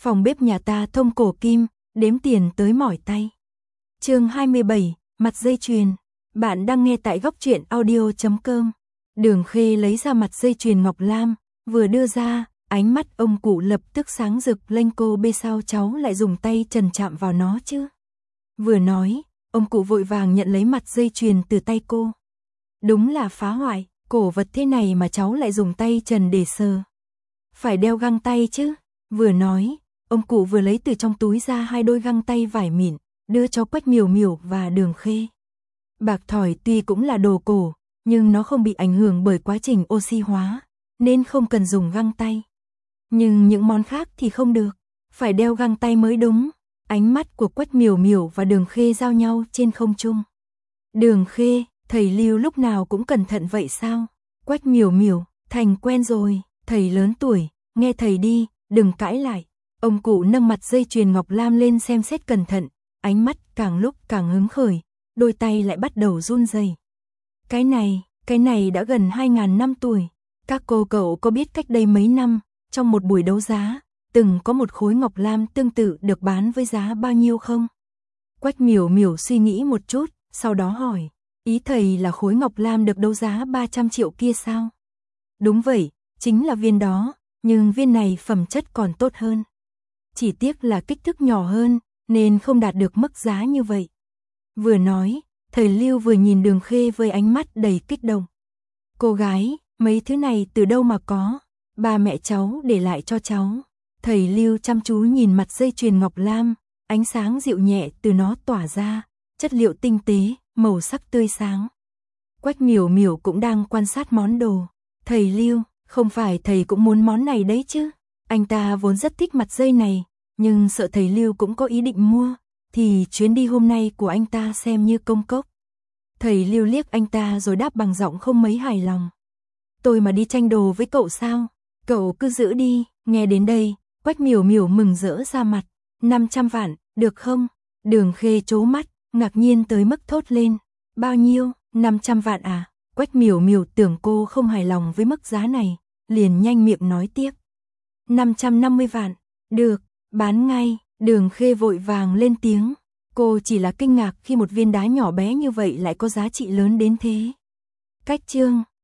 Phòng bếp nhà ta thông cổ kim, đếm tiền tới mỏi tay. Chương 27, mặt dây chuyền. Bạn đang nghe tại góc truyện audio.com. Đường Khê lấy ra mặt dây chuyền ngọc lam, vừa đưa ra, ánh mắt ông cụ lập tức sáng rực lên. Cô bê sao cháu lại dùng tay trần chạm vào nó chứ? Vừa nói, ông cụ vội vàng nhận lấy mặt dây chuyền từ tay cô. Đúng là phá hoại, cổ vật thế này mà cháu lại dùng tay trần để sờ. Phải đeo găng tay chứ? Vừa nói, ông cụ vừa lấy từ trong túi ra 2 đôi găng tay vải mịn, đưa cho Quách Miểu Miểu và Đường Khê. Bạc thỏi tuy cũng là đồ cổ, nhưng nó không bị ảnh hưởng bởi quá trình oxy hóa, nên không cần dùng găng tay. Nhưng những món khác thì không được, phải đeo găng tay mới đúng. Ánh mắt của Quách Miểu Miểu và Đường Khê giao nhau trên không trung. Đường Khê, thầy Lưu lúc nào cũng cẩn thận vậy sao? Quách Miểu Miểu, thành quen rồi, thầy lớn tuổi, nghe thầy đi, đừng cãi lại. Ông cụ nâng mặt dây chuyền ngọc lam lên xem xét cẩn thận, ánh mắt càng lúc càng hứng khởi, đôi tay lại bắt đầu run rẩy. Cái này đã gần 2.000 năm tuổi. Các cô cậu có biết cách đây mấy năm, trong một buổi đấu giá, từng có một khối ngọc lam tương tự được bán với giá bao nhiêu không? Quách Miểu Miểu suy nghĩ một chút, sau đó hỏi, ý thầy là khối ngọc lam được đấu giá 300 triệu kia sao? Đúng vậy, chính là viên đó, nhưng viên này phẩm chất còn tốt hơn. Chỉ tiếc là kích thước nhỏ hơn, nên không đạt được mức giá như vậy. Vừa nói, thầy Lưu vừa nhìn Đường Khê với ánh mắt đầy kích động. Cô gái, mấy thứ này từ đâu mà có? Ba mẹ cháu để lại cho cháu. Thầy Lưu chăm chú nhìn mặt dây chuyền ngọc lam, ánh sáng dịu nhẹ từ nó tỏa ra, chất liệu tinh tế, màu sắc tươi sáng. Quách Miểu Miểu cũng đang quan sát món đồ. Thầy Lưu, không phải thầy cũng muốn món này đấy chứ? Anh ta vốn rất thích mặt dây này, nhưng sợ thầy Lưu cũng có ý định mua, thì chuyến đi hôm nay của anh ta xem như công cốc. Thầy Lưu liếc anh ta rồi đáp bằng giọng không mấy hài lòng. Tôi mà đi tranh đồ với cậu sao? Cậu cứ giữ đi. Nghe đến đây, Quách Miểu Miểu mừng rỡ ra mặt. 500 vạn, được không? Đường Khê trố mắt, ngạc nhiên tới mức thốt lên. Bao nhiêu? 500 vạn à? Quách Miểu Miểu tưởng cô không hài lòng với mức giá này, liền nhanh miệng nói tiếp. 550 vạn, được, bán ngay. Đường Khê vội vàng lên tiếng. Cô chỉ là kinh ngạc khi một viên đá nhỏ bé như vậy lại có giá trị lớn đến thế. Cách chương